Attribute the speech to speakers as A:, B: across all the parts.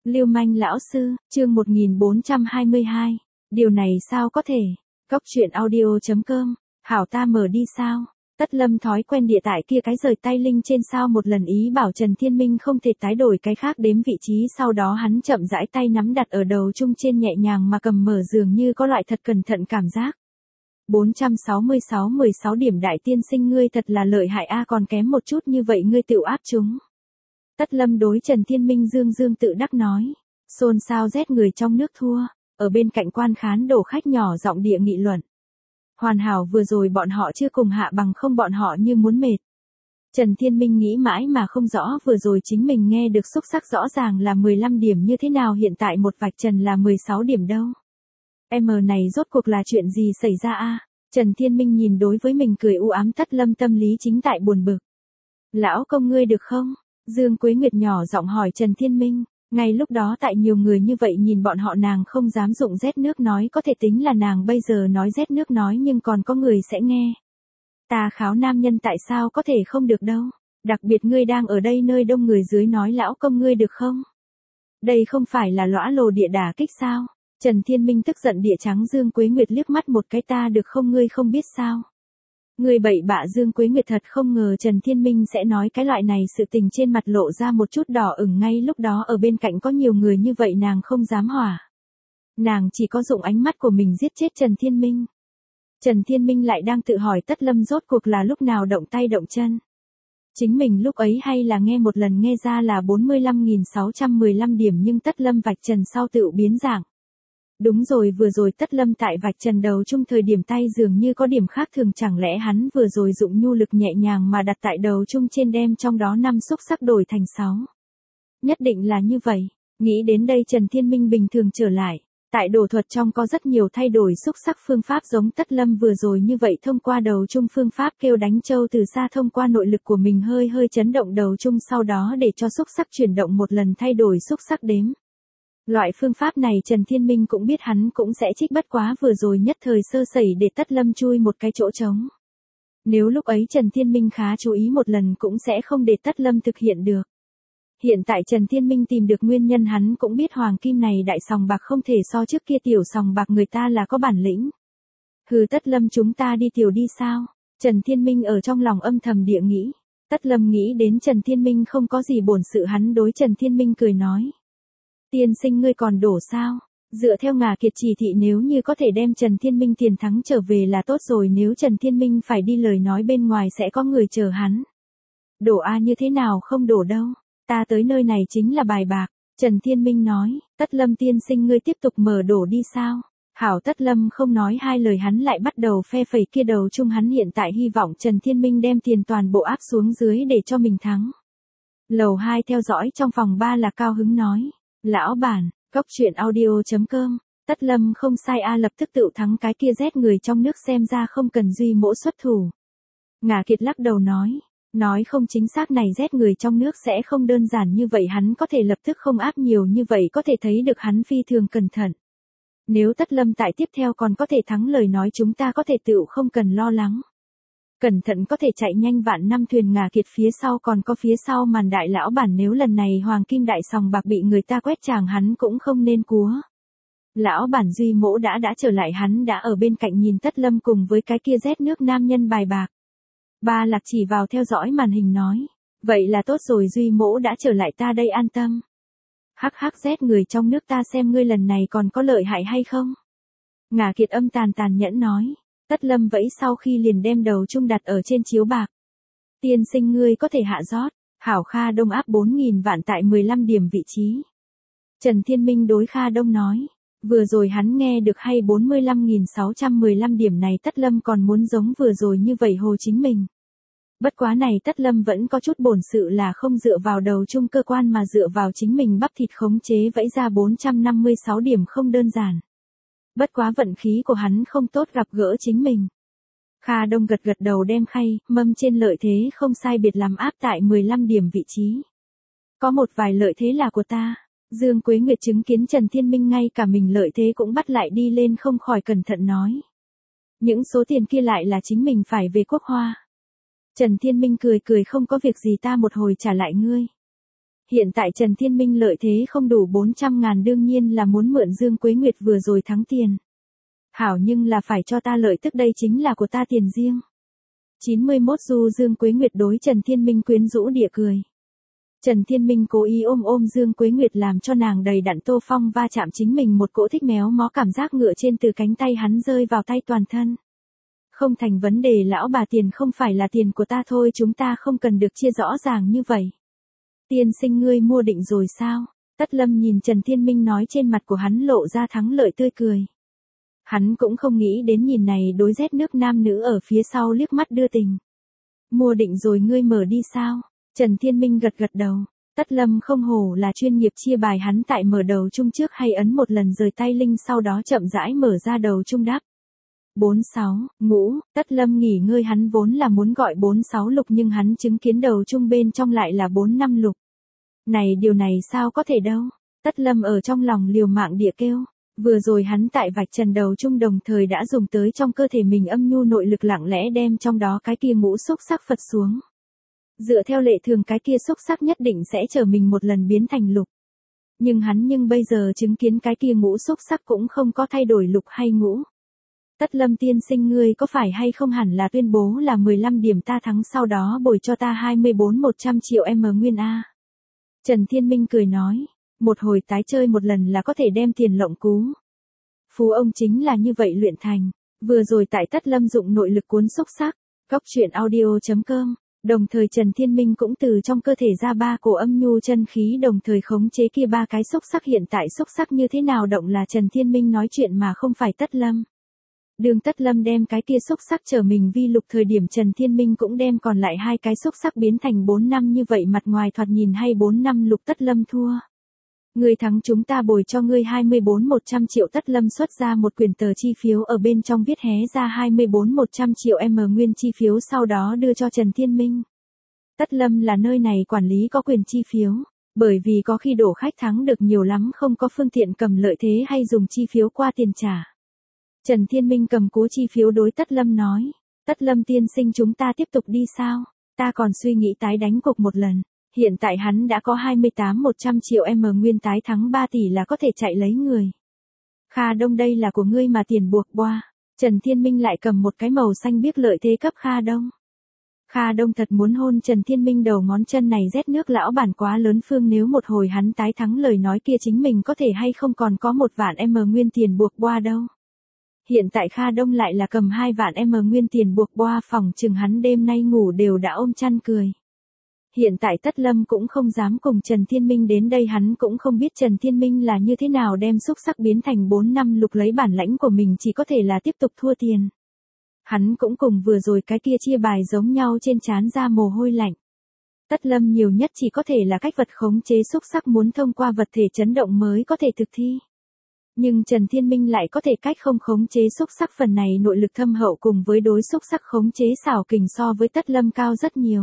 A: Lưu manh lão sư, chương 1422. Điều này sao có thể? Cốc truyện audio.com. Hảo ta mở đi sao? Tất Lâm thói quen địa tại kia cái rời tay linh trên sao một lần ý bảo Trần Thiên Minh không thể tái đổi cái khác đếm vị trí, sau đó hắn chậm rãi tay nắm đặt ở đầu chung trên nhẹ nhàng mà cầm mở, dường như có loại thật cẩn thận cảm giác. 466 16 điểm đại tiên sinh, ngươi thật là lợi hại a, còn kém một chút như vậy ngươi tựu áp chúng. Tất Lâm đối Trần Thiên Minh dương dương tự đắc nói. Xôn xao rét người trong nước thua, ở bên cạnh quan khán đổ khách nhỏ giọng địa nghị luận. Hoàn hảo, vừa rồi bọn họ chưa cùng hạ bằng không bọn họ như muốn mệt. Trần Thiên Minh nghĩ mãi mà không rõ, vừa rồi chính mình nghe được xúc sắc rõ ràng là 15 điểm, như thế nào hiện tại một vạch trần là 16 điểm đâu. Này rốt cuộc là chuyện gì xảy ra a? Trần Thiên Minh nhìn đối với mình cười u ám Tất Lâm, tâm lý chính tại buồn bực. Lão công ngươi được không? Dương Quế Nguyệt nhỏ giọng hỏi Trần Thiên Minh. Ngay lúc đó tại nhiều người như vậy nhìn bọn họ, nàng không dám dụng rét nước nói, có thể tính là nàng bây giờ nói rét nước nói nhưng còn có người sẽ nghe. Ta kháo nam nhân tại sao có thể không được đâu, đặc biệt ngươi đang ở đây nơi đông người dưới nói lão công ngươi được không? Đây không phải là lõa lồ địa đả kích sao? Trần Thiên Minh tức giận địa trắng Dương Quế Nguyệt liếc mắt một cái, ta được không ngươi không biết sao? Người bậy bạ. Dương Quế Nguyệt thật không ngờ Trần Thiên Minh sẽ nói cái loại này sự tình, trên mặt lộ ra một chút đỏ ửng, ngay lúc đó ở bên cạnh có nhiều người như vậy nàng không dám hỏa. Nàng chỉ có dụng ánh mắt của mình giết chết Trần Thiên Minh. Trần Thiên Minh lại đang tự hỏi Tất Lâm rốt cuộc là lúc nào động tay động chân. Chính mình lúc ấy hay là nghe một lần nghe ra là 45.615 điểm, nhưng Tất Lâm vạch trần sau tự biến dạng. Đúng rồi, vừa rồi Tất Lâm tại vạch trần đầu chung thời điểm tay dường như có điểm khác thường, chẳng lẽ hắn vừa rồi dụng nhu lực nhẹ nhàng mà đặt tại đầu chung trên, đem trong đó 5 xúc sắc đổi thành 6. Nhất định là như vậy. Nghĩ đến đây Trần Thiên Minh bình thường trở lại. Tại đồ thuật trong có rất nhiều thay đổi xúc sắc phương pháp, giống Tất Lâm vừa rồi như vậy, thông qua đầu chung phương pháp kêu đánh châu từ xa, thông qua nội lực của mình hơi hơi chấn động đầu chung, sau đó để cho xúc sắc chuyển động một lần, thay đổi xúc sắc đếm. Loại phương pháp này Trần Thiên Minh cũng biết, hắn cũng sẽ trích, bất quá vừa rồi nhất thời sơ sẩy để Tất Lâm chui một cái chỗ trống. Nếu lúc ấy Trần Thiên Minh khá chú ý một lần cũng sẽ không để Tất Lâm thực hiện được. Hiện tại Trần Thiên Minh tìm được nguyên nhân, hắn cũng biết hoàng kim này đại sòng bạc không thể so trước kia tiểu sòng bạc, người ta là có bản lĩnh. Hừ, Tất Lâm chúng ta đi tiểu đi sao? Trần Thiên Minh ở trong lòng âm thầm địa nghĩ. Tất Lâm nghĩ đến Trần Thiên Minh không có gì bổn sự, hắn đối Trần Thiên Minh cười nói. Tiên sinh ngươi còn đổ sao? Dựa theo Ngà Kiệt chỉ thị, nếu như có thể đem Trần Thiên Minh tiền thắng trở về là tốt rồi, nếu Trần Thiên Minh phải đi lời nói bên ngoài sẽ có người chờ hắn. Đổ a, như thế nào không đổ đâu, ta tới nơi này chính là bài bạc. Trần Thiên Minh nói. Tất Lâm tiên sinh ngươi tiếp tục mở đổ đi sao? Hảo. Tất Lâm không nói hai lời, hắn lại bắt đầu phe phẩy kia đầu chung, hắn hiện tại hy vọng Trần Thiên Minh đem tiền toàn bộ áp xuống dưới để cho mình thắng. Lầu 2 theo dõi trong phòng 3 là cao hứng nói. Lão bản, cốc truyện audio.com. Tất Lâm không sai a, lập tức tự thắng cái kia rét người trong nước, xem ra không cần Duy Mỗ xuất thủ. Ngà Kiệt lắc đầu nói không chính xác, này rét người trong nước sẽ không đơn giản như vậy, hắn có thể lập tức không áp nhiều như vậy, có thể thấy được hắn phi thường cẩn thận. Nếu Tất Lâm tại tiếp theo còn có thể thắng lời nói, chúng ta có thể tựu không cần lo lắng. Cẩn thận có thể chạy nhanh vạn năm thuyền. Ngà Kiệt phía sau còn có phía sau màn đại lão bản, nếu lần này hoàng kim đại sòng bạc bị người ta quét chàng, hắn cũng không nên cúa. Lão bản Duy Mỗ đã trở lại, hắn đã ở bên cạnh nhìn Tất Lâm cùng với cái kia rét nước nam nhân bài bạc. Ba Lạc chỉ vào theo dõi màn hình nói. Vậy là tốt rồi, Duy Mỗ đã trở lại, ta đây an tâm. Hắc hắc, rét người trong nước, ta xem ngươi lần này còn có lợi hại hay không? Ngà Kiệt âm tàn nhẫn nói. Tất Lâm vẫy sau khi liền đem đầu chung đặt ở trên chiếu bạc. Tiên sinh ngươi có thể hạ rót. Hảo. Kha Đông áp 4.000 vạn tại 15 điểm vị trí. Trần Thiên Minh đối Kha Đông nói. Vừa rồi hắn nghe được hay 45.615 điểm này, Tất Lâm còn muốn giống vừa rồi như vậy hồ chính mình. Bất quá này Tất Lâm vẫn có chút bổn sự, là không dựa vào đầu chung cơ quan mà dựa vào chính mình bắp thịt khống chế vẫy ra 456 điểm, không đơn giản. Bất quá vận khí của hắn không tốt, gặp gỡ chính mình. Kha Đông gật đầu đem khay, mâm trên lợi thế không sai biệt lắm áp tại 15 điểm vị trí. Có một vài lợi thế là của ta. Dương Quế Nguyệt chứng kiến Trần Thiên Minh ngay cả mình lợi thế cũng bắt lại đi lên, không khỏi cẩn thận nói. Những số tiền kia lại là chính mình phải về Quốc Hoa. Trần Thiên Minh cười không có việc gì, ta một hồi trả lại ngươi. Hiện tại Trần Thiên Minh lợi thế không đủ 400.000 đương nhiên là muốn mượn Dương Quế Nguyệt vừa rồi thắng tiền. Hảo nhưng là phải cho ta lợi tức đây chính là của ta tiền riêng. 91 Du Dương Quế Nguyệt đối Trần Thiên Minh quyến rũ địa cười. Trần Thiên Minh cố ý ôm Dương Quế Nguyệt làm cho nàng đầy đặn Tô Phong va chạm chính mình một cỗ thích méo mó cảm giác ngựa trên từ cánh tay hắn rơi vào tay toàn thân. Không thành vấn đề lão bà, tiền không phải là tiền của ta thôi, chúng ta không cần được chia rõ ràng như vậy. Tiên sinh ngươi mua định rồi sao? Tất Lâm nhìn Trần Thiên Minh nói, trên mặt của hắn lộ ra thắng lợi tươi cười. Hắn cũng không nghĩ đến nhìn này đối rét nước nam nữ ở phía sau liếc mắt đưa tình. Mua định rồi, ngươi mở đi sao? Trần Thiên Minh gật gật đầu. Tất Lâm không hổ là chuyên nghiệp, chia bài hắn tại mở đầu chung trước hay ấn một lần rời tay linh, sau đó chậm rãi mở ra đầu chung đáp. 46, ngũ, Tất Lâm nghỉ ngơi, hắn vốn là muốn gọi 46 lục nhưng hắn chứng kiến đầu chung bên trong lại là 45 lục. Này điều này sao có thể đâu? Tất Lâm ở trong lòng liều mạng địa kêu. Vừa rồi hắn tại vạch trần đầu chung đồng thời đã dùng tới trong cơ thể mình âm nhu nội lực lặng lẽ đem trong đó cái kia ngũ xúc sắc phật xuống. Dựa theo lệ thường cái kia xúc sắc nhất định sẽ chờ mình một lần biến thành lục. Nhưng bây giờ chứng kiến cái kia ngũ xúc sắc cũng không có thay đổi lục hay ngũ. Tất Lâm tiên sinh ngươi có phải hay không hẳn là tuyên bố là 15 điểm ta thắng sau đó bồi cho ta 100 triệu nguyên A. Trần Thiên Minh cười nói, một hồi tái chơi một lần là có thể đem tiền lộng cú. Phú ông chính là như vậy luyện thành. Vừa rồi tại Tất Lâm dụng nội lực cuốn xúc sắc, goctruyện.audio.com, đồng thời Trần Thiên Minh cũng từ trong cơ thể ra 3 cổ âm nhu chân khí đồng thời khống chế kia 3 cái xúc sắc. Hiện tại xúc sắc như thế nào động là Trần Thiên Minh nói chuyện mà không phải Tất Lâm. Đường Tất Lâm đem cái kia xúc sắc trở mình vi lục thời điểm Trần Thiên Minh cũng đem còn lại 2 cái xúc sắc biến thành 4 năm, như vậy mặt ngoài thoạt nhìn hay 4 năm lục. Tất Lâm thua. Ngươi thắng chúng ta bồi cho ngươi 100 triệu. Tất Lâm xuất ra một quyển tờ chi phiếu, ở bên trong viết hé ra 100 triệu nguyên chi phiếu, sau đó đưa cho Trần Thiên Minh. Tất Lâm là nơi này quản lý có quyền chi phiếu, bởi vì có khi đổ khách thắng được nhiều lắm không có phương tiện cầm lợi thế hay dùng chi phiếu qua tiền trả. Trần Thiên Minh cầm cố chi phiếu đối Tất Lâm nói, Tất Lâm tiên sinh chúng ta tiếp tục đi sao? Ta còn suy nghĩ tái đánh cuộc một lần. Hiện tại hắn đã có 100 triệu nguyên, tái thắng 3 tỷ là có thể chạy lấy người. Kha Đông đây là của ngươi mà, tiền buộc boa. Trần Thiên Minh lại cầm một cái màu xanh biếc lợi thế cấp Kha Đông. Kha Đông thật muốn hôn Trần Thiên Minh đầu ngón chân này, rét nước lão bản quá lớn phương, nếu một hồi hắn tái thắng lời nói kia chính mình có thể hay không còn có 1 vạn nguyên tiền buộc boa đâu. Hiện tại Kha Đông lại là cầm 2 vạn nguyên tiền buộc boa, phòng chừng hắn đêm nay ngủ đều đã ôm chăn cười. Hiện tại Tất Lâm cũng không dám cùng Trần Thiên Minh đến đây, hắn cũng không biết Trần Thiên Minh là như thế nào đem xúc sắc biến thành 4 năm lục, lấy bản lãnh của mình chỉ có thể là tiếp tục thua tiền. Hắn cũng cùng vừa rồi cái kia chia bài giống nhau, trên trán ra mồ hôi lạnh. Tất Lâm nhiều nhất chỉ có thể là cách vật khống chế xúc sắc, muốn thông qua vật thể chấn động mới có thể thực thi. Nhưng Trần Thiên Minh lại có thể cách không khống chế xúc sắc, phần này nội lực thâm hậu cùng với đối xúc sắc khống chế xảo kình so với Tất Lâm cao rất nhiều.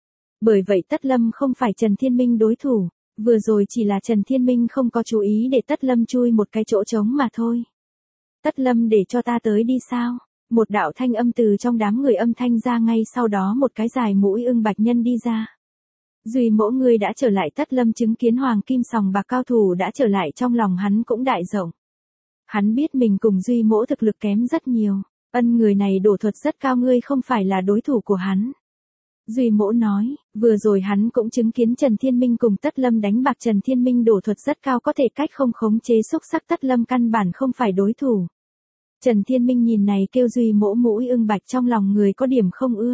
A: Bởi vậy Tất Lâm không phải Trần Thiên Minh đối thủ, vừa rồi chỉ là Trần Thiên Minh không có chú ý để Tất Lâm chui một cái chỗ trống mà thôi. Tất Lâm để cho ta tới đi sao? Một đạo thanh âm từ trong đám người âm thanh ra, ngay sau đó một cái dài mũi ưng bạch nhân đi ra. Duy Mỗ ngươi đã trở lại. Tất Lâm chứng kiến hoàng kim sòng bạc cao thủ đã trở lại, trong lòng hắn cũng đại rộng. Hắn biết mình cùng Duy Mỗ thực lực kém rất nhiều, người này đổ thuật rất cao, ngươi không phải là đối thủ của hắn. Duy Mỗ nói, vừa rồi hắn cũng chứng kiến Trần Thiên Minh cùng Tất Lâm đánh bạc, Trần Thiên Minh đổ thuật rất cao, có thể cách không khống chế xúc sắc, Tất Lâm căn bản không phải đối thủ. Trần Thiên Minh nhìn này kêu Duy Mỗ mũi ưng bạch, trong lòng người có điểm không ưa.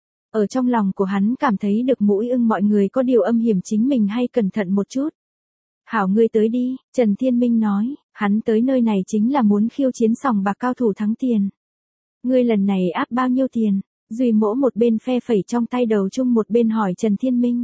A: Ở trong lòng của hắn cảm thấy được mũi ưng mọi người có điều âm hiểm, chính mình hay cẩn thận một chút. Hảo ngươi tới đi, Trần Thiên Minh nói, hắn tới nơi này chính là muốn khiêu chiến sòng bạc cao thủ thắng tiền. Ngươi lần này áp bao nhiêu tiền? Duy Mỗ một bên phe phẩy trong tay đầu chung một bên hỏi Trần Thiên Minh.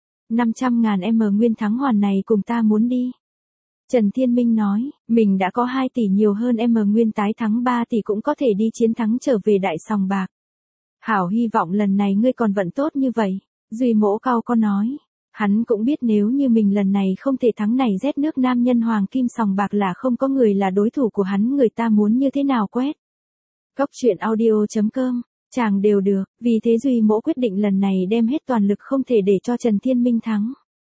A: 500.000 nguyên, thắng hoàn này cùng ta muốn đi. Trần Thiên Minh nói, mình đã có 2 tỷ nhiều hơn nguyên, tái thắng 3 tỷ cũng có thể đi chiến thắng trở về đại sòng bạc. Hảo, hy vọng lần này ngươi còn vận tốt như vậy. Duy Mỗ cau có nói. Hắn cũng biết nếu như mình lần này không thể thắng này rét nước nam nhân hoàng kim sòng bạc là không có người là đối thủ của hắn, người ta muốn như thế nào quét. Goctruyện.audio.com, chàng đều được, vì thế Duy Mỗ quyết định lần này đem hết toàn lực, không thể để cho Trần Thiên Minh thắng.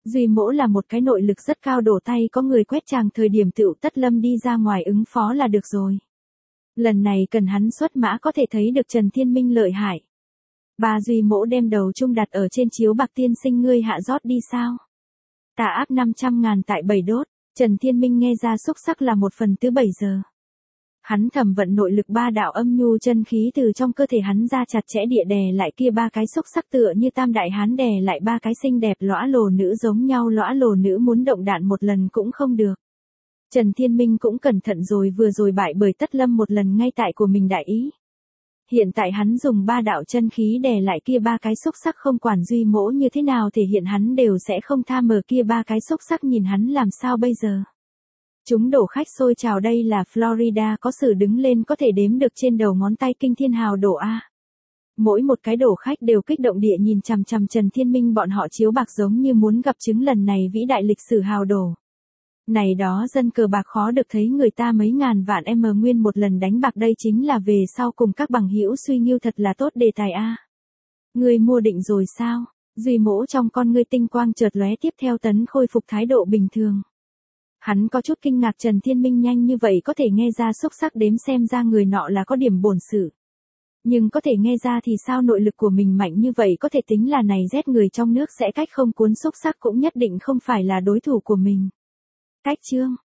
A: Duy Mỗ là một cái nội lực rất cao, đổ tay có người quét chàng thời điểm tựu Tất Lâm đi ra ngoài ứng phó là được rồi. Lần này cần hắn xuất mã có thể thấy được Trần Thiên Minh lợi hại. Bà Duy Mỗ đem đầu chung đặt ở trên chiếu bạc, tiên sinh ngươi hạ rót đi sao? Tà áp 500.000 tại 7 đốt, Trần Thiên Minh nghe ra xúc sắc là 1/7 giờ. Hắn thẩm vận nội lực 3 đạo âm nhu chân khí từ trong cơ thể hắn ra, chặt chẽ địa đè lại kia 3 cái xúc sắc tựa như tam đại hán đè lại 3 cái xinh đẹp lõa lồ nữ giống nhau, lõa lồ nữ muốn động đạn một lần cũng không được. Trần Thiên Minh cũng cẩn thận rồi, vừa rồi bại bởi Tất Lâm một lần ngay tại của mình đại ý. Hiện tại hắn dùng 3 đạo chân khí đè lại kia 3 cái xúc sắc, không quản Duy Mỗ như thế nào thể hiện hắn đều sẽ không tha, mở kia 3 cái xúc sắc nhìn hắn làm sao bây giờ. Chúng đổ khách xôi trào, đây là Florida, có sự đứng lên có thể đếm được trên đầu ngón tay kinh thiên hào đổ A. Mỗi một cái đổ khách đều kích động địa nhìn chằm chằm Trần Thiên Minh, bọn họ chiếu bạc giống như muốn gặp chứng lần này vĩ đại lịch sử hào đổ. Này đó dân cờ bạc khó được thấy người ta mấy ngàn vạn nguyên một lần đánh bạc, đây chính là về sau cùng các bằng hữu suy nghiêu, thật là tốt đề tài A. Ngươi mua định rồi sao? Duy Mỗ trong con ngươi tinh quang chợt lóe, tiếp theo tấn khôi phục thái độ bình thường. Hắn có chút kinh ngạc Trần Thiên Minh nhanh như vậy có thể nghe ra xúc sắc, đếm xem ra người nọ là có điểm bổn sự. Nhưng có thể nghe ra thì sao, nội lực của mình mạnh như vậy có thể tính là này rét người trong nước sẽ cách không cuốn xúc sắc cũng nhất định không phải là đối thủ của mình. Cách chương